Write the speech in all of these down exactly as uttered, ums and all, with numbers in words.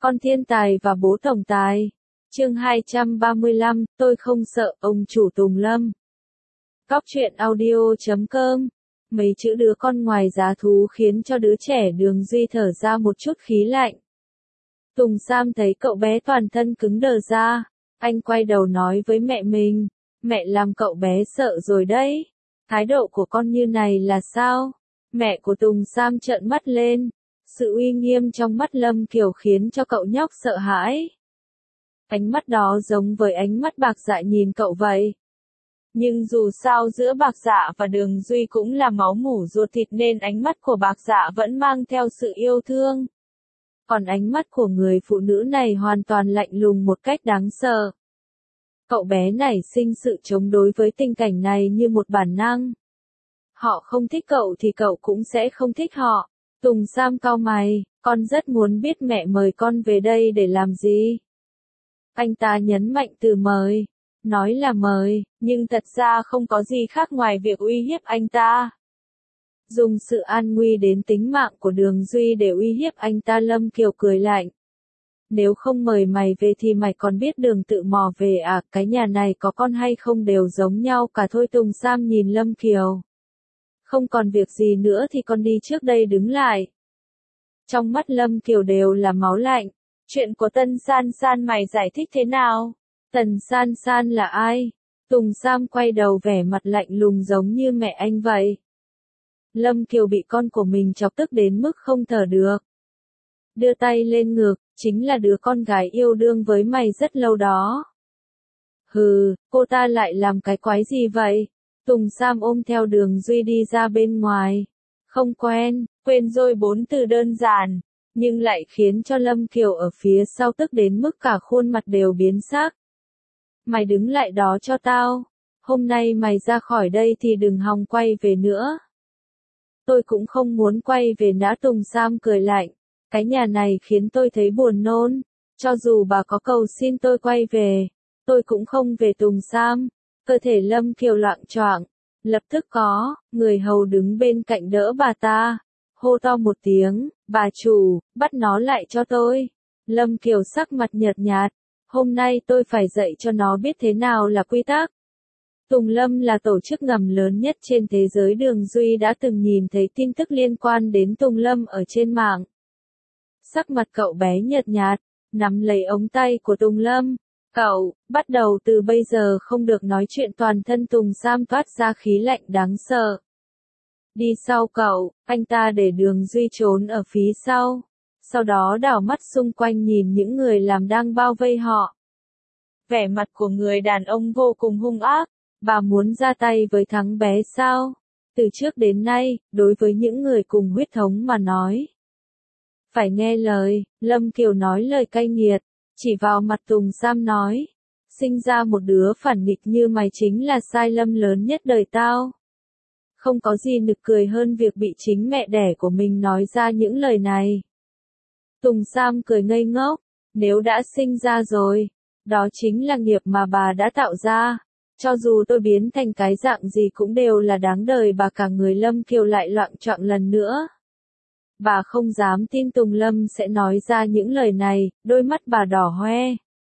Con thiên tài và bố tổng tài. Chương hai trăm ba mươi lăm, tôi không sợ ông chủ Tùng Lâm. Cóc truyện audio chấm com. Mấy chữ đứa con ngoài giá thú khiến cho đứa trẻ Đường Duy thở ra một chút khí lạnh. Tùng Sam thấy cậu bé toàn thân cứng đờ ra, anh quay đầu nói với mẹ mình, mẹ làm cậu bé sợ rồi đấy. Thái độ của con như này là sao? Mẹ của Tùng Sam trợn mắt lên. Sự uy nghiêm trong mắt Lâm Kiều khiến cho cậu nhóc sợ hãi. Ánh mắt đó giống với ánh mắt Bạc Dạ nhìn cậu vậy. Nhưng dù sao giữa Bạc Dạ và Đường Duy cũng là máu mủ ruột thịt nên ánh mắt của Bạc Dạ vẫn mang theo sự yêu thương. Còn ánh mắt của người phụ nữ này hoàn toàn lạnh lùng một cách đáng sợ. Cậu bé nảy sinh sự chống đối với tình cảnh này như một bản năng. Họ không thích cậu thì cậu cũng sẽ không thích họ. Tùng Sam cau mày, con rất muốn biết mẹ mời con về đây để làm gì. Anh ta nhấn mạnh từ mời, nói là mời, nhưng thật ra không có gì khác ngoài việc uy hiếp anh ta. Dùng sự an nguy đến tính mạng của Đường Duy để uy hiếp anh ta. Lâm Kiều cười lạnh. Nếu không mời mày về thì mày còn biết đường tự mò về à, cái nhà này có con hay không đều giống nhau cả thôi. Tùng Sam nhìn Lâm Kiều. Không còn việc gì nữa thì con đi trước đây, đứng lại. Trong mắt Lâm Kiều đều là máu lạnh. Chuyện của Tân San San mày giải thích thế nào? Tần San San là ai? Tùng Sam quay đầu vẻ mặt lạnh lùng giống như mẹ anh vậy. Lâm Kiều bị con của mình chọc tức đến mức không thở được. Đưa tay lên ngực, chính là đứa con gái yêu đương với mày rất lâu đó. Hừ, cô ta lại làm cái quái gì vậy? Tùng Sam ôm theo Đường Duy đi ra bên ngoài. Không quen, quên rồi bốn từ đơn giản, nhưng lại khiến cho Lâm Kiều ở phía sau tức đến mức cả khuôn mặt đều biến sắc. Mày đứng lại đó cho tao. Hôm nay mày ra khỏi đây thì đừng hòng quay về nữa. Tôi cũng không muốn quay về nữa. Tùng Sam cười lạnh. Cái nhà này khiến tôi thấy buồn nôn. Cho dù bà có cầu xin tôi quay về, tôi cũng không về. Tùng Sam. Cơ thể Lâm Kiều loạng choạng. Lập tức có người hầu đứng bên cạnh đỡ bà ta. Hô to một tiếng, bà chủ, bắt nó lại cho tôi. Lâm Kiều sắc mặt nhợt nhạt. Hôm nay tôi phải dạy cho nó biết thế nào là quy tắc. Tùng Lâm là tổ chức ngầm lớn nhất trên thế giới. Đường Duy đã từng nhìn thấy tin tức liên quan đến Tùng Lâm ở trên mạng. Sắc mặt cậu bé nhợt nhạt, nắm lấy ống tay của Tùng Lâm. Cậu, bắt đầu từ bây giờ không được nói chuyện. Toàn thân Tùng Sam toát ra khí lạnh đáng sợ. Đi sau cậu, anh ta để Đường Duy trốn ở phía sau. Sau đó đảo mắt xung quanh nhìn những người làm đang bao vây họ. Vẻ mặt của người đàn ông vô cùng hung ác. Bà muốn ra tay với thằng bé sao? Từ trước đến nay, đối với những người cùng huyết thống mà nói. Phải nghe lời, Lâm Kiều nói lời cay nghiệt, chỉ vào mặt Tùng Sam nói. Sinh ra một đứa phản nghịch như mày chính là sai lầm lớn nhất đời tao. Không có gì nực cười hơn việc bị chính mẹ đẻ của mình nói ra những lời này. Tùng Sam cười ngây ngốc. Nếu đã sinh ra rồi, đó chính là nghiệp mà bà đã tạo ra. Cho dù tôi biến thành cái dạng gì cũng đều là đáng đời. Bà cả người Lâm Kiều lại loạng choạng lần nữa. Bà không dám tin Tùng Lâm sẽ nói ra những lời này, đôi mắt bà đỏ hoe.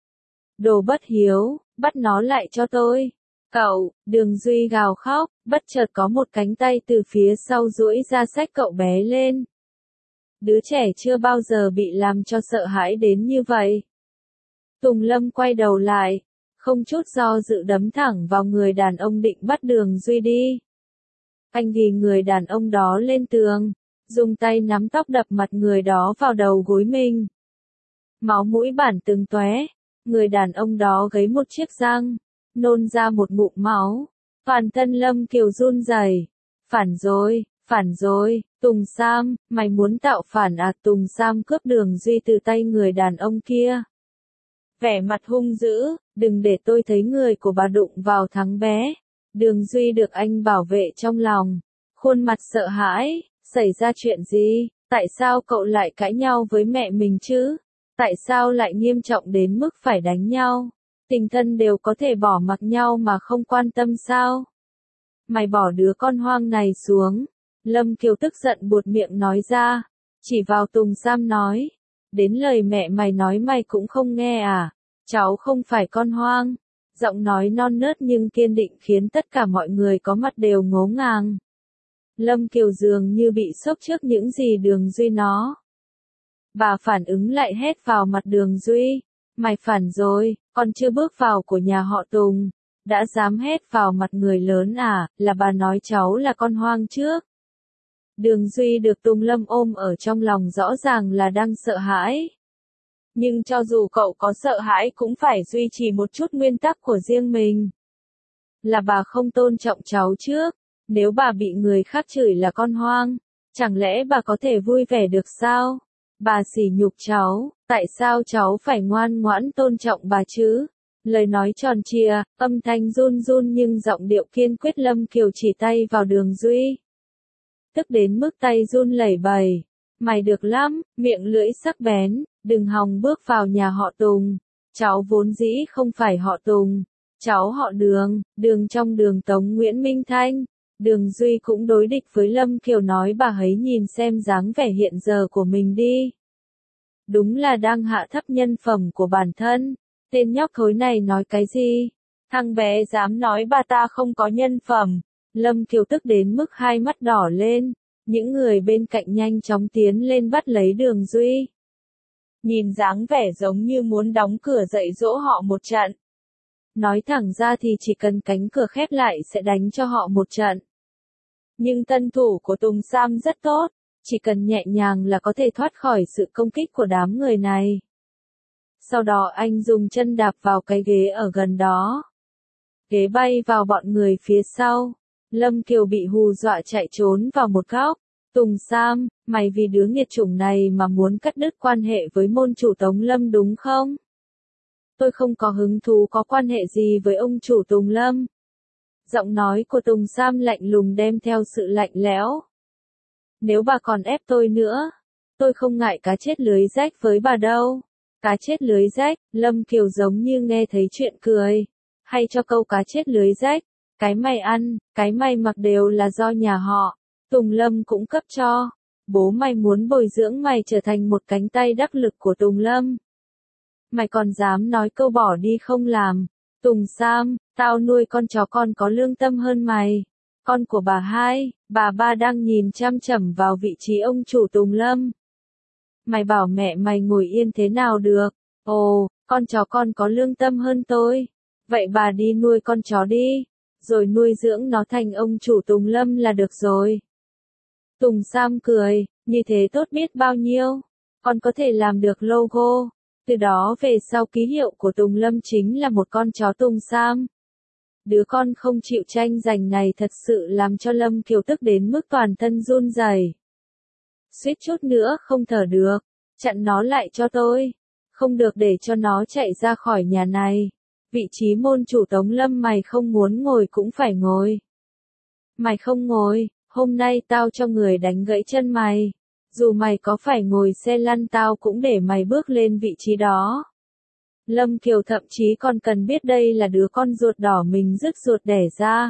Đồ bất hiếu, bắt nó lại cho tôi. Cậu, Đường Duy gào khóc, bất chợt có một cánh tay từ phía sau duỗi ra xách cậu bé lên. Đứa trẻ chưa bao giờ bị làm cho sợ hãi đến như vậy. Tùng Lâm quay đầu lại, không chút do dự đấm thẳng vào người đàn ông định bắt Đường Duy đi. Anh ghi người đàn ông đó lên tường, dùng tay nắm tóc đập mặt người đó vào đầu gối mình. Máu mũi bản từng tóe, người đàn ông đó gấy một chiếc răng, nôn ra một ngụm máu. Toàn thân Lâm Kiều run rẩy. Phản rồi, phản rồi, Tùng Sam, mày muốn tạo phản à? Tùng Sam cướp Đường Duy từ tay người đàn ông kia. Vẻ mặt hung dữ, đừng để tôi thấy người của bà đụng vào thằng bé. Đường Duy được anh bảo vệ trong lòng, khuôn mặt sợ hãi. Xảy ra chuyện gì? Tại sao cậu lại cãi nhau với mẹ mình chứ? Tại sao lại nghiêm trọng đến mức phải đánh nhau? Tình thân đều có thể bỏ mặc nhau mà không quan tâm sao? Mày bỏ đứa con hoang này xuống. Lâm Kiều tức giận buột miệng nói ra. Chỉ vào Tùng Sam nói. đến lời mẹ mày nói mày cũng không nghe à, cháu không phải con hoang. Giọng nói non nớt nhưng kiên định khiến tất cả mọi người có mặt đều ngố ngàng. Lâm Kiều dường như bị sốc trước những gì Đường Duy nó. Bà phản ứng lại hét vào mặt Đường Duy. Mày phản rồi, con chưa bước vào của nhà họ Tùng. Đã dám hét vào mặt người lớn à, là bà nói cháu là con hoang trước. Đường Duy được Tùng Lâm ôm ở trong lòng rõ ràng là đang sợ hãi. Nhưng cho dù cậu có sợ hãi cũng phải duy trì một chút nguyên tắc của riêng mình. Là bà không tôn trọng cháu trước, nếu bà bị người khác chửi là con hoang, chẳng lẽ bà có thể vui vẻ được sao? Bà sỉ nhục cháu, tại sao cháu phải ngoan ngoãn tôn trọng bà chứ? Lời nói tròn trịa, âm thanh run run nhưng giọng điệu kiên quyết. Lâm Kiều chỉ tay vào Đường Duy. Tức đến mức tay run lẩy bẩy. Mày được lắm, miệng lưỡi sắc bén, đừng hòng bước vào nhà họ Tùng. Cháu vốn dĩ không phải họ Tùng. Cháu họ Đường, Đường trong Đường Tống Nguyễn Minh Thanh. Đường Duy cũng đối địch với Lâm Kiều nói bà hãy nhìn xem dáng vẻ hiện giờ của mình đi. Đúng là đang hạ thấp nhân phẩm của bản thân. Tên nhóc thối này nói cái gì? Thằng bé dám nói bà ta không có nhân phẩm. Lâm Kiều tức đến mức hai mắt đỏ lên. Những người bên cạnh nhanh chóng tiến lên bắt lấy Đường Duy. Nhìn dáng vẻ giống như muốn đóng cửa dạy dỗ họ một trận. Nói thẳng ra thì chỉ cần cánh cửa khép lại sẽ đánh cho họ một trận. Nhưng tân thủ của Tùng Sam rất tốt, chỉ cần nhẹ nhàng là có thể thoát khỏi sự công kích của đám người này. Sau đó anh dùng chân đạp vào cái ghế ở gần đó. Ghế bay vào bọn người phía sau. Lâm Kiều bị hù dọa chạy trốn vào một góc. Tùng Sam, mày vì đứa nghiệt chủng này mà muốn cắt đứt quan hệ với môn chủ Tống Lâm đúng không? Tôi không có hứng thú có quan hệ gì với ông chủ Tùng Lâm. Giọng nói của Tùng Sam lạnh lùng đem theo sự lạnh lẽo. Nếu bà còn ép tôi nữa, tôi không ngại cá chết lưới rách với bà đâu. Cá chết lưới rách, Lâm Kiều giống như nghe thấy chuyện cười. Hay cho câu cá chết lưới rách, cái mày ăn, cái mày mặc đều là do nhà họ. Tùng Lâm cũng cấp cho. Bố mày muốn bồi dưỡng mày trở thành một cánh tay đắc lực của Tùng Lâm. Mày còn dám nói câu bỏ đi không làm. Tùng Sam, tao nuôi con chó con có lương tâm hơn mày. Con của bà hai, bà ba đang nhìn chăm chằm vào vị trí ông chủ Tùng Lâm. Mày bảo mẹ mày ngồi yên thế nào được? Ồ, con chó con có lương tâm hơn tôi. Vậy bà đi nuôi con chó đi. Rồi nuôi dưỡng nó thành ông chủ Tùng Lâm là được rồi. Tùng Sam cười, như thế tốt biết bao nhiêu. Con có thể làm được logo. Từ đó về sau ký hiệu của Tùng Lâm chính là một con chó Tùng Sam. Đứa con không chịu tranh giành này thật sự làm cho Lâm Kiều tức đến mức toàn thân run rẩy. Suýt chút nữa không thở được. Chặn nó lại cho tôi. Không được để cho nó chạy ra khỏi nhà này. Vị trí môn chủ Tống Lâm mày không muốn ngồi cũng phải ngồi. Mày không ngồi, hôm nay tao cho người đánh gãy chân mày. Dù mày có phải ngồi xe lăn tao cũng để mày bước lên vị trí đó. Lâm Kiều thậm chí còn cần biết đây là đứa con ruột đỏ mình rứt ruột đẻ ra.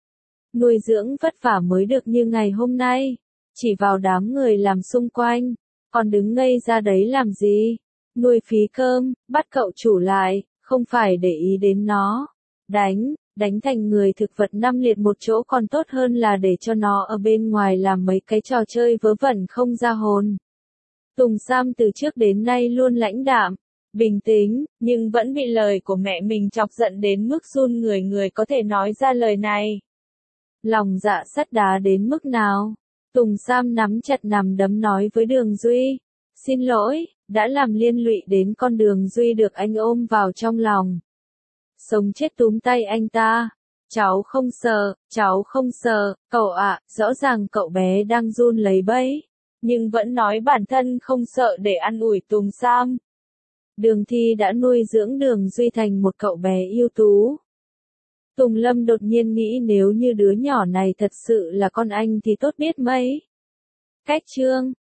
Nuôi dưỡng vất vả mới được như ngày hôm nay. Chỉ vào đám người làm xung quanh. Còn đứng ngây ra đấy làm gì? Nuôi phí cơm, bắt cậu chủ lại, không phải để ý đến nó. Đánh, đánh thành người thực vật năm liệt một chỗ còn tốt hơn là để cho nó ở bên ngoài làm mấy cái trò chơi vớ vẩn không ra hồn. Tùng Sam từ trước đến nay luôn lãnh đạm, bình tĩnh, nhưng vẫn bị lời của mẹ mình chọc giận đến mức run người người có thể nói ra lời này. Lòng dạ sắt đá đến mức nào? Tùng Sam nắm chặt nắm đấm nói với Đường Duy. Xin lỗi, đã làm liên lụy đến con Đường Duy được anh ôm vào trong lòng. Sống chết túm tay anh ta. Cháu không sợ, cháu không sợ, cậu ạ, rõ ràng cậu bé đang run lấy bẫy. Nhưng vẫn nói bản thân không sợ để ăn ủi Tùng Sam. Đường Thi đã nuôi dưỡng Đường Duy thành một cậu bé ưu tú. Tùng Lâm đột nhiên nghĩ nếu như đứa nhỏ này thật sự là con anh thì tốt biết mấy. Cách chương